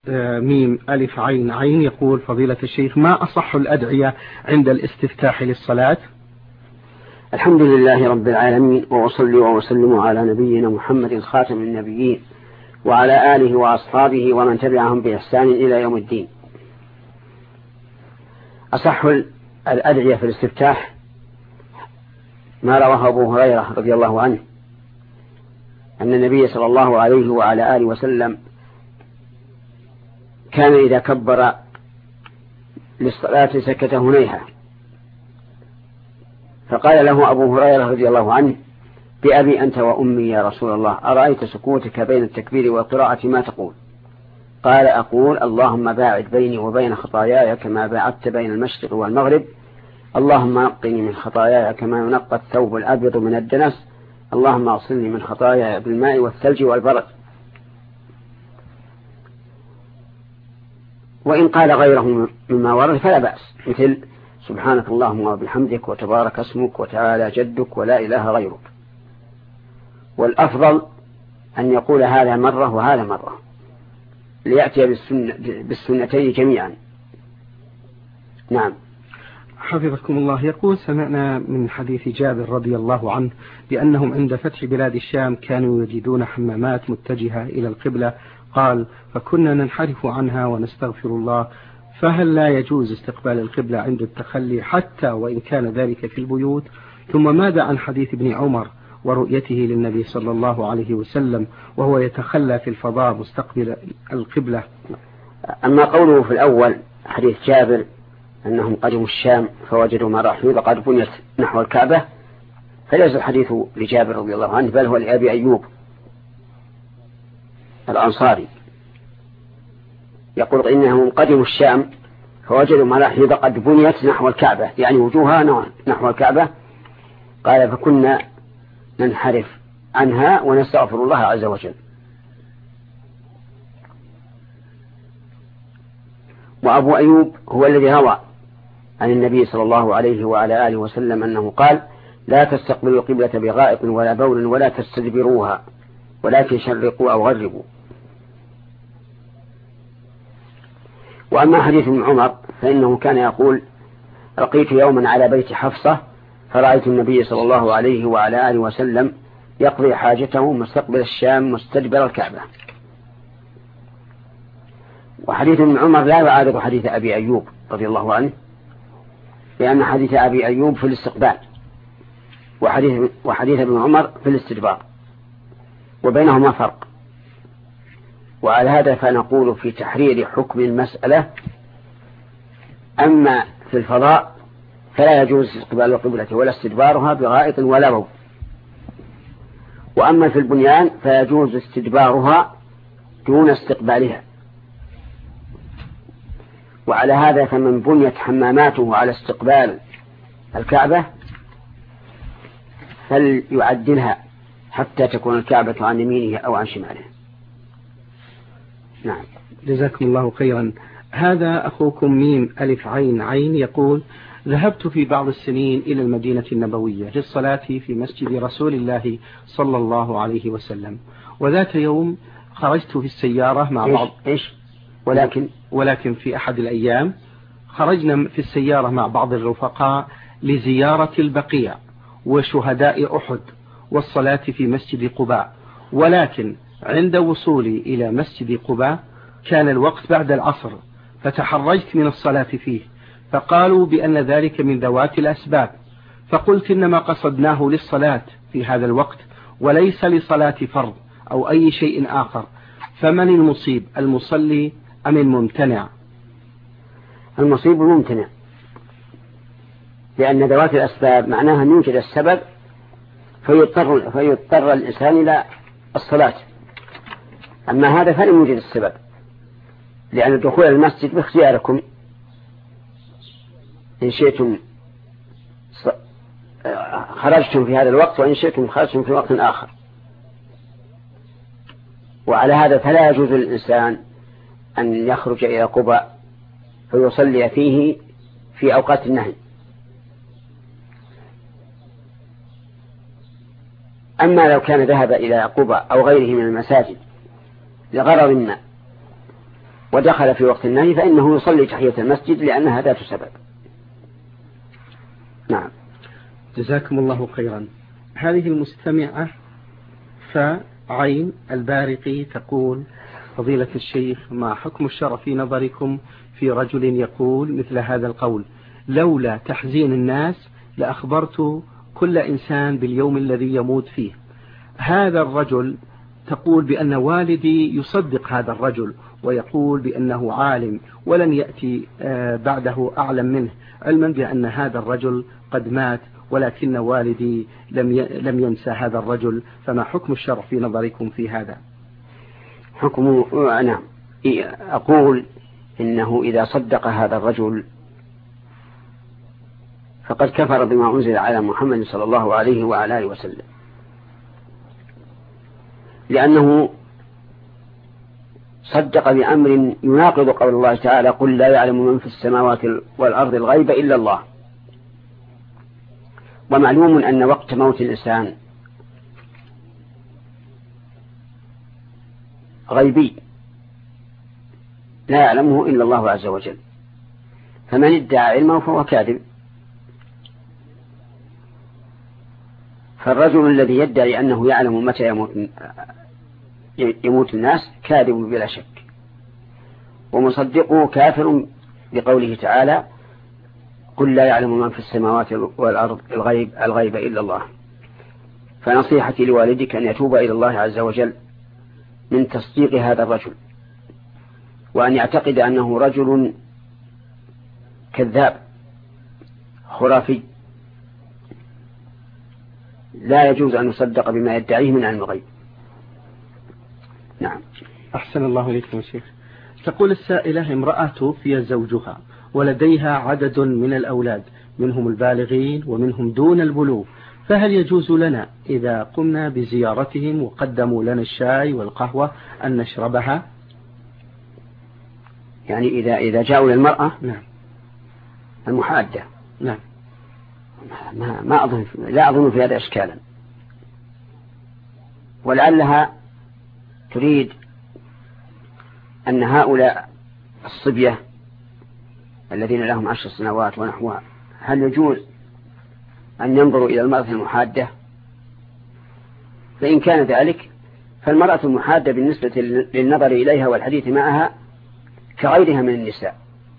ميم ألف عين عين يقول فضيلة الشيخ: ما أصح الأدعية عند الاستفتاح للصلاة؟ الحمد لله رب العالمين، وأصلي وأسلم على نبينا محمد خاتم النبيين وعلى آله وأصحابه ومن تبعهم بإحسان إلى يوم الدين. أصح الأدعية في الاستفتاح ما رواه أبو هريرة رضي الله عنه أن النبي صلى الله عليه وعلى آله وسلم كان إذا كبر للصلاة سكت هنيهة، فقال له أبو هريرة رضي الله عنه: بأبي أنت وأمي يا رسول الله، أرأيت سكوتك بين التكبير والقراءة ما تقول؟ قال: أقول اللهم باعد بيني وبين خطاياي كما باعدت بين المشرق والمغرب، اللهم نقني من خطاياي كما ينقى الثوب الأبيض من الدنس، اللهم اغسلني من خطاياي بالماء والثلج والبرد. وإن قال غيره مما ورد فلا بأس، مثل سبحانك اللهم وبحمدك وتبارك اسمك وتعالى جدك ولا إله غيرك. والأفضل أن يقول هذا مرة وهذا مرة ليأتي بالسنتين جميعا. نعم. حفظكم الله. يقول: سمعنا من حديث جابر رضي الله عنه بأنهم عند فتح بلاد الشام كانوا يجدون حمامات متجهة إلى القبلة، قال: فكنا ننحرف عنها ونستغفر الله، فهل لا يجوز استقبال القبلة عند التخلي حتى وإن كان ذلك في البيوت؟ ثم ماذا عن حديث ابن عمر ورؤيته للنبي صلى الله عليه وسلم وهو يتخلى في الفضاء مستقبل القبلة؟ أما قوله في الأول حديث جابر أنهم قدموا الشام فوجدوا مراحيض قد بنيت نحو الكعبة، فليس الحديث لجابر رضي الله عنه، بل هو لأبي أيوب الأنصاري، يقول إنهم قدموا الشام فوجدوا مراحيض قد بنيت نحو الكعبة، يعني وجوهها نحو الكعبة. قال: فكنا ننحرف عنها ونستغفر الله عز وجل. وأبو أيوب هو الذي روى عن النبي صلى الله عليه وعلى آله وسلم أنه قال: لا تستقبلوا القبلة بغائط ولا بول ولا تستدبروها ولكن شرقوا أو غربوا. وأما حديث ابن عمر فإنه كان يقول: لقيت يوما على بيت حفصة فرأيت النبي صلى الله عليه وعلى آله وسلم يقضي حاجته مستقبل الشام مستدبر الكعبة. وحديث ابن عمر لا يعارض حديث أبي أيوب رضي الله عنه، لأن حديث أبي أيوب في الاستقبال وحديث ابن عمر في الاستدبار، وبينهما فرق. وعلى هذا فنقول في تحرير حكم المسألة: أما في الفضاء فلا يجوز استقبال القبلة ولا استدبارها بغائط ولا بول، وأما في البنيان فيجوز استدبارها دون استقبالها. وعلى هذا فمن بنيت حماماته على استقبال الكعبة فليعدلها حتى تكون الكعبة عن يمينه أو عن شماله. نعم. جزاكم الله خيرا. هذا أخوكم ميم ألف عين عين يقول: ذهبت في بعض السنين إلى المدينة النبوية للصلاة في مسجد رسول الله صلى الله عليه وسلم، وذات يوم خرجت في السيارة مع بعض ولكن في أحد الأيام خرجنا في السيارة مع بعض الرفقاء لزيارة البقيع وشهداء أحد والصلاة في مسجد قباء، ولكن عند وصولي إلى مسجد قباء كان الوقت بعد العصر، فتحرجت من الصلاة فيه، فقالوا بأن ذلك من ذوات الأسباب، فقلت إنما قصدناه للصلاة في هذا الوقت وليس لصلاة فرض أو أي شيء آخر، فمن المصيب، المصلي أم الممتنع؟ المصيب الممتنع، لأن ذوات الأسباب معناها أن يوجد السبب فيضطر الإنسان إلى الصلاة. أما هذا فلم يوجد السبب، لأن دخول المسجد باختياركم، إن شئتم خرجتم في هذا الوقت وإن شئتم خرجتم في وقت آخر. وعلى هذا فلا يجوز للإنسان أن يخرج إلى قباء فيصلي فيه في أوقات النهي. أما لو كان ذهب إلى قباء أو غيره من المساجد لغرض ما ودخل في وقت النهي فإنه يصلي تحية المسجد لأنها ذات سبب. نعم. جزاكم الله خيرا. هذه المستمعة فعين البارقي تقول: فضيلة الشيخ، ما حكم الشرع في نظركم في رجل يقول مثل هذا القول: لولا تحزين الناس لأخبرت كل إنسان باليوم الذي يموت فيه. هذا الرجل تقول بأن والدي يصدق هذا الرجل ويقول بأنه عالم ولن يأتي بعده أعلم منه، علما بأن هذا الرجل قد مات، ولكن والدي لم ينسى هذا الرجل، فما حكم الشرع في نظركم في هذا؟ حكمه نعم، أقول إنه إذا صدق هذا الرجل فقد كفر بما أنزل على محمد صلى الله عليه وعلى آله وسلم، لأنه صدق بأمر يناقض قول الله تعالى: قل لا يعلم من في السماوات والأرض الغيب إلا الله. ومعلوم أن وقت موت الإنسان غيبي لا يعلمه إلا الله عز وجل، فمن ادعى علمه فهو كاذب. فالرجل الذي يدعي أنه يعلم متى يموت الناس كاذب بلا شك، ومصدقه كافر بقوله تعالى: قل لا يعلم من في السماوات والأرض الغيب إلا الله. فنصيحتي لوالدك أن يتوب إلى الله عز وجل من تصديق هذا الرجل، وأن يعتقد أنه رجل كذاب خرافي لا يجوز أن يصدق بما يدعيه من علم الغيب. نعم. أحسن الله إليكم يا شيخ. تقول السائلة: امرأة توفي زوجها ولديها عدد من الأولاد، منهم البالغين ومنهم دون البلوغ، فهل يجوز لنا إذا قمنا بزيارتهم وقدموا لنا الشاي والقهوة أن نشربها؟ يعني إذا جاءوا للمرأة نعم المحادة. نعم. لا أظن في هذا إشكالا، ولعلها تريد أن هؤلاء الصبية الذين لهم 10 سنوات ونحوها هل يجوز أن ينظروا إلى المرأة المحادة؟ فإن كان ذلك فالمرأة المحادة بالنسبة للنظر إليها والحديث معها كغيرها من النساء،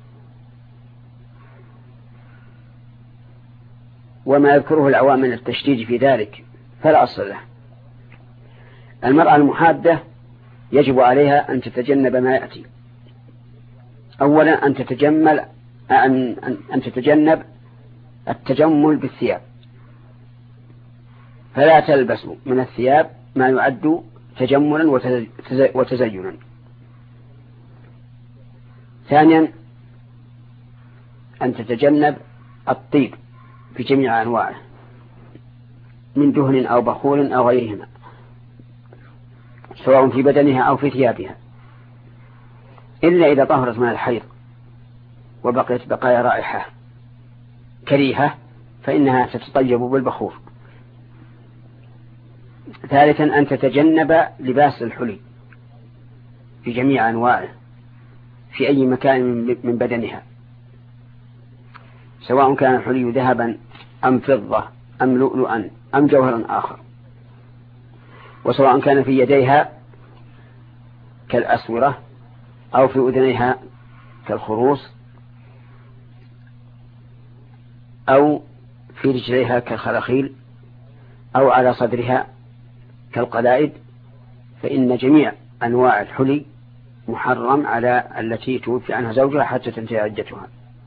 وما يذكره العوام من التشديد في ذلك فلا أصل له. المرأة المحادة يجب عليها أن تتجنب ما يأتي. أولا أن تتجنب التجمل بالثياب، فلا تلبس من الثياب ما يعد تجملا وتزينا. ثانيا أن تتجنب الطيب في جميع أنواعه من دهن أو بخور أو غيرهما، سواء في بدنها أو في ثيابها، إلا إذا طهرت من الحيض وبقيت بقايا رائحة كريهة فإنها تتطيب بالبخور. ثالثا أن تتجنب لباس الحلي في جميع أنواعه في أي مكان من بدنها، سواء كان الحلي ذهبا أم فضة أم لؤلؤا أم جوهرا آخر، وسواء كان في يديها كالأسورة أو في أذنيها كالخروص أو في رجليها كالخلاخيل أو على صدرها كالقلائد، فإن جميع أنواع الحلي محرم على التي توفي عنها زوجها حتى تنتهي عدتها.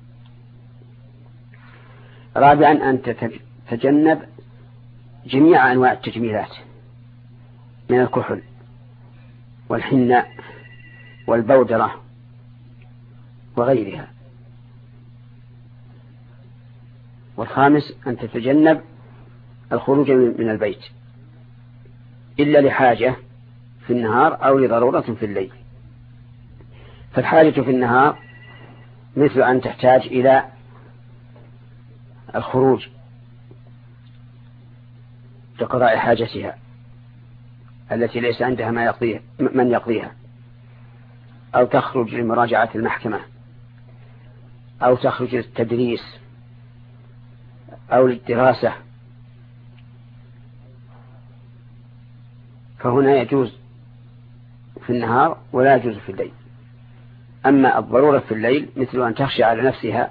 رابعا أن تتجنب جميع أنواع التجميلات من الكحل والحناء والبودرة وغيرها. والخامس أن تتجنب الخروج من البيت إلا لحاجة في النهار أو لضرورة في الليل. فالحاجة في النهار مثل أن تحتاج إلى الخروج لقضاء حاجتها التي ليس عندها من يقضيها، أو تخرج لمراجعة المحكمة أو تخرج للتدريس أو للدراسة، فهنا يجوز في النهار ولا يجوز في الليل. أما الضرورة في الليل مثل أن تخشى على نفسها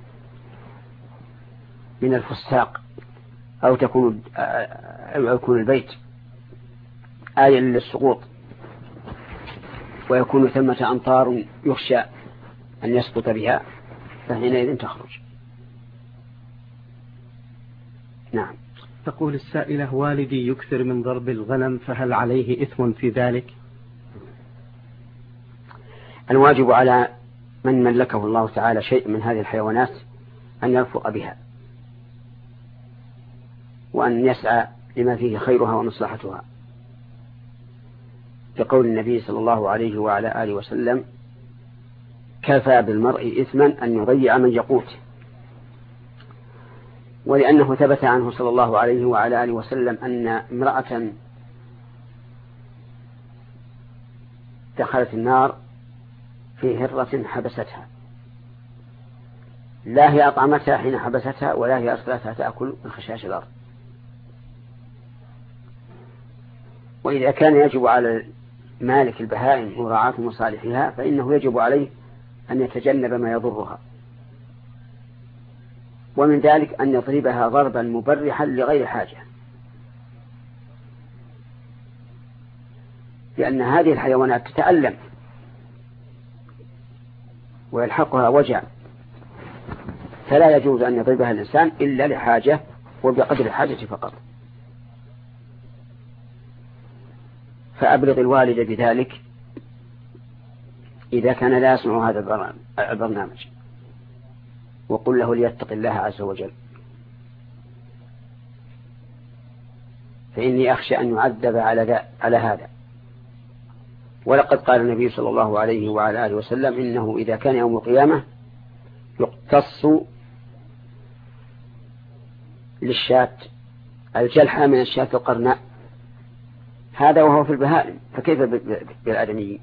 من الفساق أو يكون البيت آية للسقوط ويكون ثمة أمطار يخشى أن يسقط بها، فحينئذ تخرج. نعم. تقول السائلة: والدي يكثر من ضرب الغنم، فهل عليه إثم في ذلك؟ الواجب على من ملكه الله تعالى شيء من هذه الحيوانات أن يرفق بها وأن يسعى لما فيه خيرها ومصلحتها، بقول النبي صلى الله عليه وعلى آله وسلم: كفى بالمرء إثما أن يضيع من يقوت. ولأنه ثبت عنه صلى الله عليه وعلى آله وسلم أن امرأة دخلت النار في هرة حبستها، لا هي أطعمتها حين حبستها ولا هي أرسلتها تأكل من خشاش الأرض. وإذا كان يجب على مالك البهائم مراعاة مصالحها فإنه يجب عليه أن يتجنب ما يضرها، ومن ذلك أن يضربها ضربا مبرحا لغير حاجة، لأن هذه الحيوانات تتألم ويلحقها وجع، فلا يجوز أن يضربها الإنسان إلا لحاجة وبقدر الحاجة فقط. فأبلغ الوالد بذلك إذا كان لا يسمع هذا البرنامج، وقل له ليتق الله عز وجل، فإني أخشى أن يعذب على هذا. ولقد قال النبي صلى الله عليه وعلى آله وسلم: إنه إذا كان يوم القيامة يقتص للشاة الجلحة من الشاة القرناء، هذا وهو في البهائم، فكيف بالآدميين؟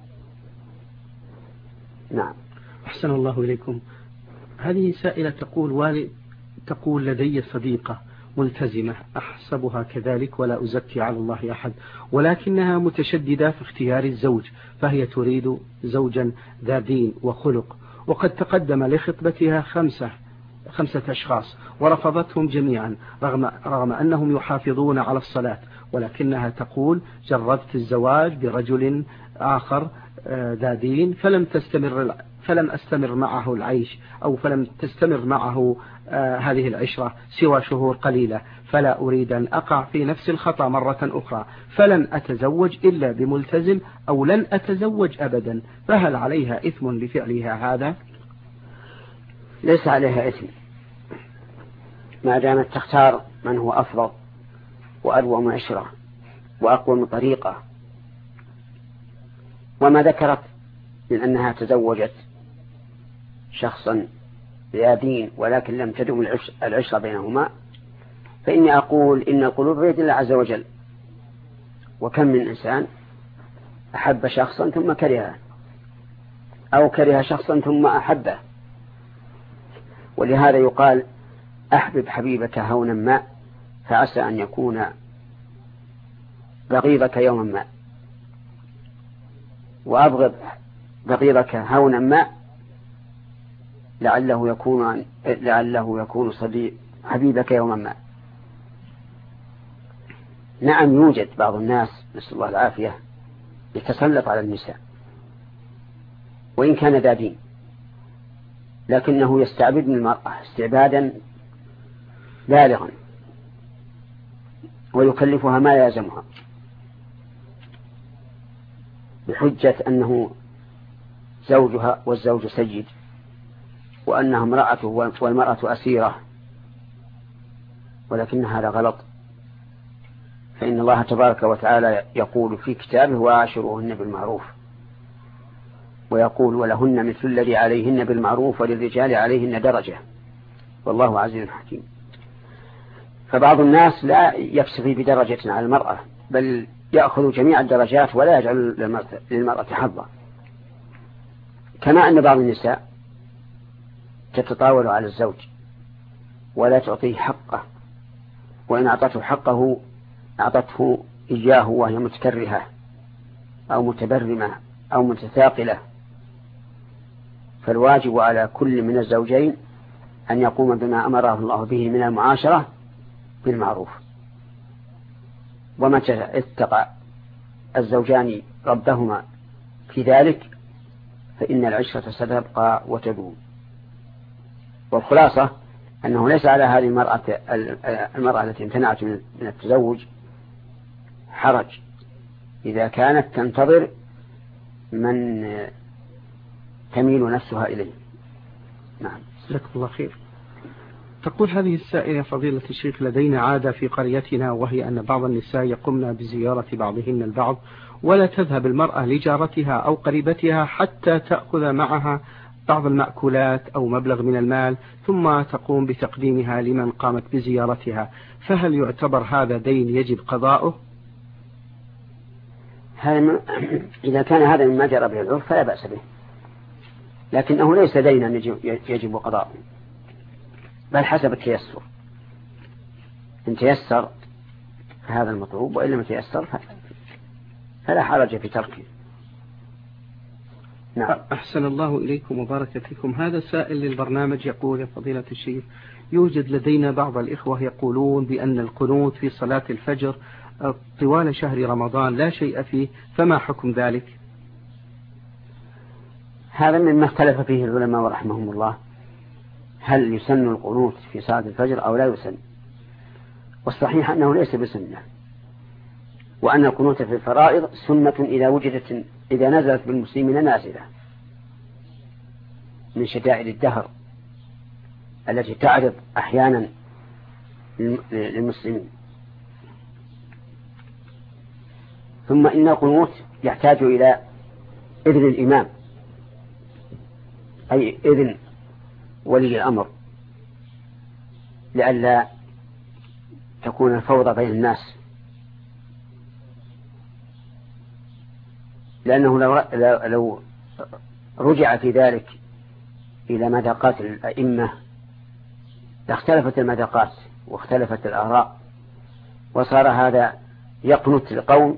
نعم. أحسن الله إليكم. هذه سائلة تقول: لدي صديقة ملتزمة أحسبها كذلك ولا أزكي على الله أحد، ولكنها متشددة في اختيار الزوج، فهي تريد زوجا ذا دين وخلق، وقد تقدم لخطبتها خمسة أشخاص ورفضتهم جميعا رغم أنهم يحافظون على الصلاة، ولكنها تقول: جربت الزواج برجل آخر ذا دين فلم أستمر معه العيش، أو فلم تستمر معه هذه العشرة سوى شهور قليلة، فلا أريد أن أقع في نفس الخطأ مرة أخرى، فلن أتزوج إلا بملتزم أو لن أتزوج أبدا، فهل عليها إثم لفعلها هذا؟ ليس عليها إثم ما دامت تختار من هو أفضل وأروى عشرة وأقوى طريقة. وما ذكرت من أنها تزوجت شخصا ذا دين ولكن لم تدم العشرة بينهما، فإني أقول إن القلوب بيد الله عز وجل، وكم من إنسان أحب شخصا ثم كرهه، أو كره شخصا ثم أحبه. ولهذا يقال: أحبب حبيبك هونا ما فعسى أن يكون بغيضك يوما ما، وأبغض بغيضك هونا ما لعله يكون صديق حبيبك يوما ما. نعم، يوجد بعض الناس نسأل الله العافية يتسلط على النساء وإن كان ذا دين، لكنه يستعبد من المرأة استعبادا بالغا ويكلفها ما يلزمها بحجة أنه زوجها والزوج سيد، وأنها امرأته والمرأة أسيرة، ولكن هذا غلط. فإن الله تبارك وتعالى يقول في كتابه: وعاشروهن بالمعروف، ويقول: ولهن مثل الذي عليهن بالمعروف وللرجال عليهن درجة، والله عزيز حكيم. فبعض الناس لا يكتفي بدرجة على المرأة، بل يأخذ جميع الدرجات ولا يجعل للمرأة حظا. كما أن بعض النساء تتطاول على الزوج ولا تعطيه حقه، وإن أعطته حقه أعطته إياه وهي متكرهة أو متبرمة أو متثاقلة. فالواجب على كل من الزوجين أن يقوم بما أمره الله به من المعاشرة بالمعروف. ومتى اتقى الزوجان ربهما في ذلك فإن العشرة ستبقى وتدوم. والخلاصة أنه ليس على هذه المرأة التي امتنعت من التزوج حرج إذا كانت تنتظر من تميل نفسها إليه. نعم. جزاكم الله خير. تقول هذه السائلة: فضيلة الشيخ، لدينا عادة في قريتنا، وهي أن بعض النساء يقومن بزيارة بعضهن البعض، ولا تذهب المرأة لجارتها أو قريبتها حتى تأخذ معها بعض المأكولات أو مبلغ من المال، ثم تقوم بتقديمها لمن قامت بزيارتها، فهل يعتبر هذا دين يجب قضاؤه؟ إذا كان هذا مما جرى به العرف فلا بأس به، لكنه ليس دينا يجب قضاؤه، بل حسب التيسر. إن تيسر فهذا المطلوب، وإن لم يتيسر فلا حرج في تركه. نعم. أحسن الله إليكم وبارك فيكم. هذا سائل للبرنامج يقول: يا فضيلة الشيخ، يوجد لدينا بعض الإخوة يقولون بأن القنوت في صلاة الفجر طوال شهر رمضان لا شيء فيه، فما حكم ذلك؟ هذا مما اختلف فيه العلماء رحمهم الله، هل يسن القنوت في صلاة الفجر أو لا يسن؟ والصحيح أنه ليس بسنة، وأن القنوت في الفرائض سنة إذا نزلت بالمسلمين نازلة من شدائد الدهر التي تعرض أحيانا للمسلمين. ثم إن القنوت يحتاج إلى إذن الإمام، أي إذن ولي الأمر، لئلا تكون الفوضى بين الناس، لأنه لو رجع في ذلك إلى مذاقات الأئمة لاختلفت المذاقات واختلفت الآراء، وصار هذا يقنت لقوم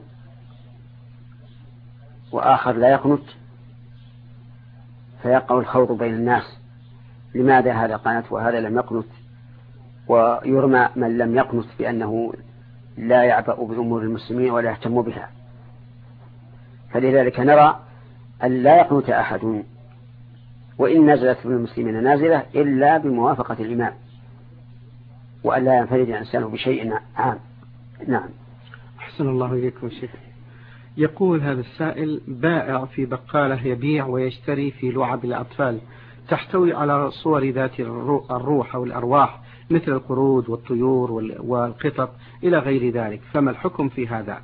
وآخر لا يقنت، فيقع الخوض بين الناس: لماذا هذا قنت وهذا لم يقنت؟ ويرمى من لم يقنت بأنه لا يعبأ بأمور المسلمين ولا يهتم بها. فلذلك نرى أن لا يقنت أحد وإن نزلت من المسلمين نازلة إلا بموافقة الإمام، وأن لا ينفرد الإنسان بشيء عام. نعم. أحسن الله إليكم شيخ. يقول هذا السائل: بائع في بقالة يبيع ويشتري في لعب الأطفال تحتوي على صور ذات الروح أو الأرواح مثل القرود والطيور والقطط إلى غير ذلك، فما الحكم في هذا؟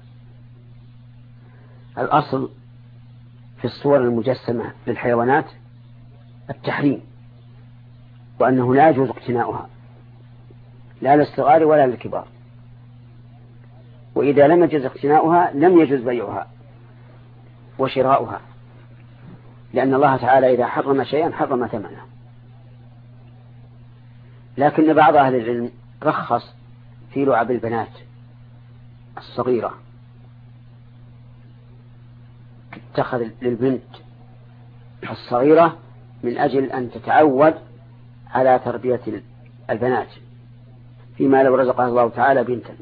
الأصل في الصور المجسمة للحيوانات التحريم، وأنه لا يجوز اقتناؤها لا للصغار ولا للكبار، وإذا لم يجوز اقتناؤها لم يجوز بيعها وشراؤها، لأن الله تعالى إذا حرم شيئا حرم ثمنه. لكن بعض أهل العلم رخص في لعب البنات الصغيرة، اتخذ للبنت الصغيرة من أجل أن تتعود على تربية البنات فيما لو رزقها الله تعالى بنتا.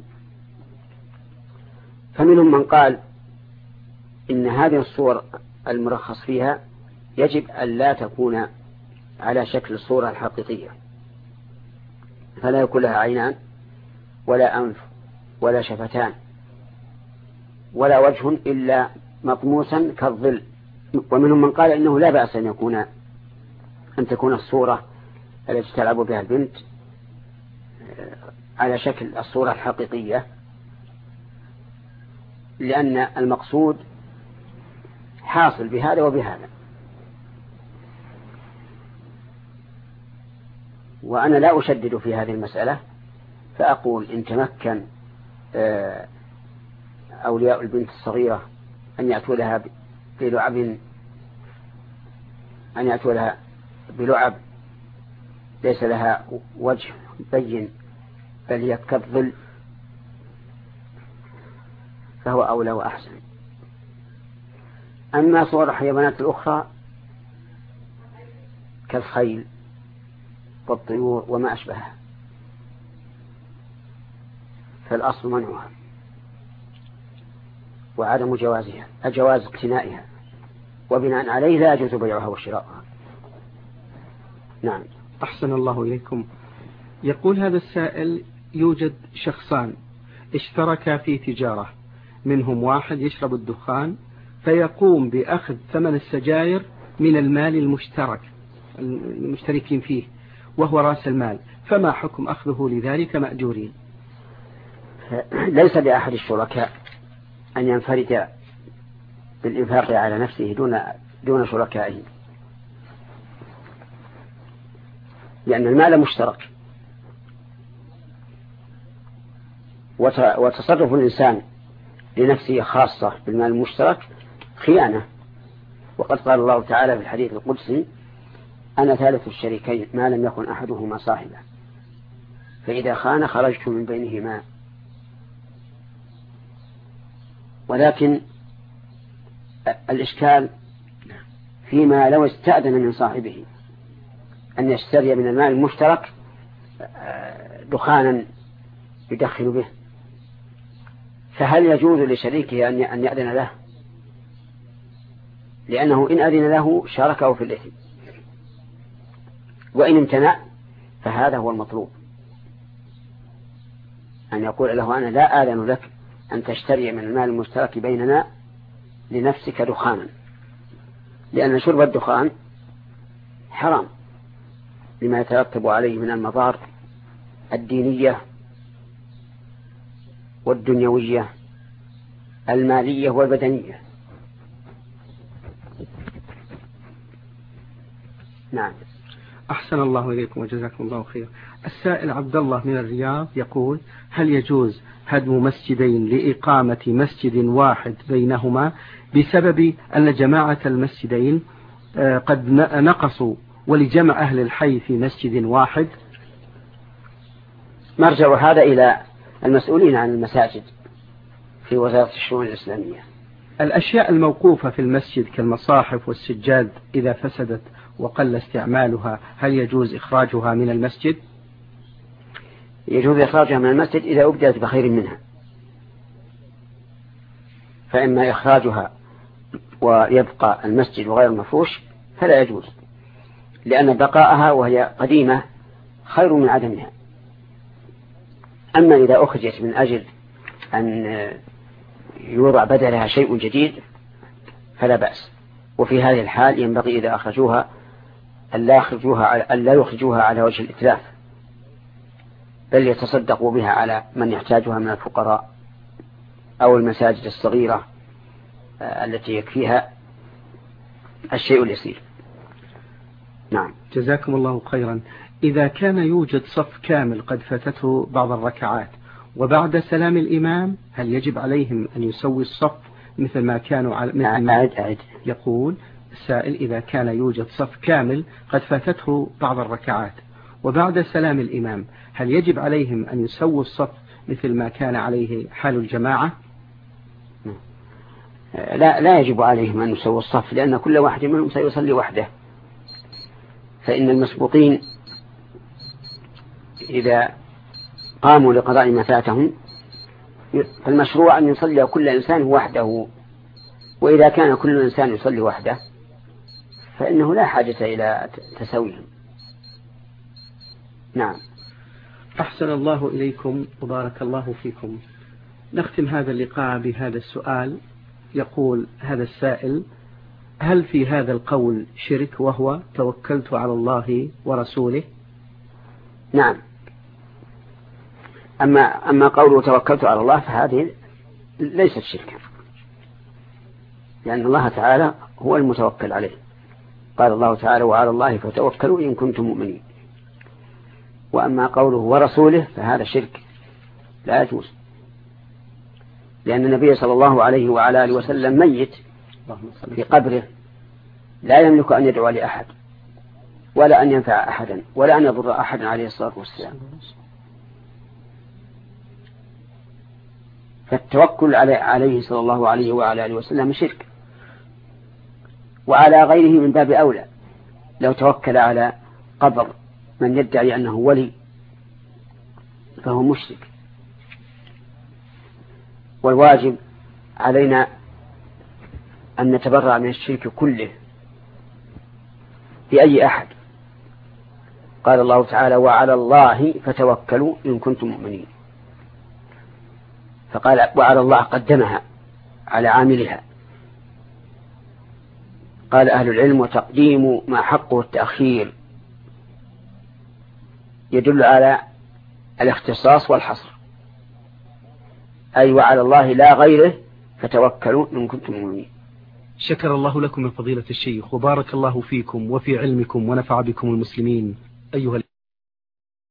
فمنهم من قال إن هذه الصور المرخص فيها يجب أن لا تكون على شكل الصورة الحقيقية، فلا يكون لها عينان ولا أنف ولا شفتان ولا وجه إلا مطموسا كالظل. ومنهم من قال إنه لا بأس أن تكون الصورة التي تلعب بها البنت على شكل الصورة الحقيقية، لأن المقصود حاصل بهذا وبهذا. وأنا لا أشدد في هذه المسألة، فأقول إن تمكن أولياء البنت الصغيرة أن يأتوا لها بلعب أن يأتوا لها بلعب ليس لها وجه بين بل كالظل، فهو أولى وأحسن. أما صور الحيوانات الأخرى كالخيل والطيور وما أشبهها فالأصل منعها وعدم جواز اقتنائها، وبناء عليه لا يجوز بيعها وشراؤها. نعم. أحسن الله إليكم. يقول هذا السائل: يوجد شخصان اشتركا في تجارة، منهم واحد يشرب الدخان فيقوم بأخذ ثمن السجائر من المال المشتركين فيه وهو رأس المال، فما حكم أخذه لذلك مأجورين؟ ليس لأحد الشركاء أن ينفرد بالإنفاق على نفسه دون شركائه، لأن المال مشترك، وتصرف الإنسان لنفسه خاصة بالمال المشترك خيانة. وقد قال الله تعالى في الحديث القدسي: أنا ثالث الشريكين ما لم يكن أحدهما صاحبا، فإذا خان خرجت من بينهما. ولكن الإشكال فيما لو استأذن من صاحبه أن يشتري من المال المشترك دخانا يدخن به، فهل يجوز لشريكه أن يأذن له؟ لأنه إن أذن له شاركه في الإثم، وإن امتنع فهذا هو المطلوب، أن يقول له: أنا لا آذن لك أن تشتري من المال المشترك بيننا لنفسك دخانا، لأن شرب الدخان حرام لما يترتب عليه من المضار الدينية والدنيوية المالية والبدنية. نعم. أحسن الله إليكم وجزاكم الله خير. السائل عبد الله من الرياض يقول: هل يجوز هدم مسجدين لإقامة مسجد واحد بينهما بسبب أن جماعة المسجدين قد نقصوا ولجمع أهل الحي في مسجد واحد؟ مرجع هذا إلى المسؤولين عن المساجد في وزارة الشؤون الإسلامية. الأشياء الموقوفة في المسجد كالمصاحف والسجاد إذا فسدت وقل استعمالها هل يجوز إخراجها من المسجد؟ يجوز إخراجها من المسجد إذا أبدلت بخير منها، فإما إخراجها ويبقى المسجد غير مفروش فلا يجوز، لأن بقاءها وهي قديمة خير من عدمها. أما إذا أخرجت من أجل أن يوضع بدلها شيء جديد فلا بأس. وفي هذه الحال ينبغي إذا أخرجوها ألا يخرجوها على وجه الإتلاف، بل يتصدقوا بها على من يحتاجها من الفقراء أو المساجد الصغيرة التي يكفيها الشيء اليسير. نعم. جزاكم الله خيرا. إذا كان يوجد صف كامل قد فاتته بعض الركعات وبعد سلام الإمام هل يجب عليهم أن يسوي الصف مثل ما كانوا أعد. يقول السائل: إذا كان يوجد صف كامل قد فاتته بعض الركعات وبعد سلام الإمام هل يجب عليهم أن يسووا الصف مثل ما كان عليه حال الجماعة؟ لا يجب عليهم أن يسووا الصف، لأن كل واحد منهم سيصلي وحده، فإن المسبوقين إذا قاموا لقضاء ما فاتهم فالمشروع أن يصلي كل إنسان وحده، وإذا كان كل إنسان يصلي وحده فإنه لا حاجة إلى تسويهم. نعم. أحسن الله إليكم وبارك الله فيكم. نختم هذا اللقاء بهذا السؤال. يقول هذا السائل: هل في هذا القول شرك وهو توكلت على الله ورسوله؟ نعم. أما قوله توكلت على الله فهذه ليست شركا، لأن الله تعالى هو المتوكل عليه. قال الله تعالى: وعلى الله فتوكلوا إن كنتم مؤمنين. وأما قوله ورسوله فهذا شرك لا يجوز، لأن النبي صلى الله عليه وعلى آله وسلم ميت في قبره لا يملك أن يدعو لأحد ولا أن ينفع أحدا ولا أن يضر أحدا عليه الصلاة والسلام. فالتوكل عليه صلى الله عليه وعلى آله وسلم شرك، وعلى غيره من باب أولى. لو توكل على قبر من يدعي أنه ولي فهو مشرك. والواجب علينا أن نتبرأ من الشرك كله بأي أحد. قال الله تعالى: وعلى الله فتوكلوا إن كنتم مؤمنين. فقال وعلى الله قدمها على عاملها. قال أهل العلم: وتقديم ما حقه التأخير يدل على الاختصاص والحصر، أي وعلى الله لا غيره فتوكلوا إن كنتم مؤمنين. شكر الله لكم من فضيلة الشيخ، وبارك الله فيكم وفي علمكم ونفع بكم المسلمين. أيها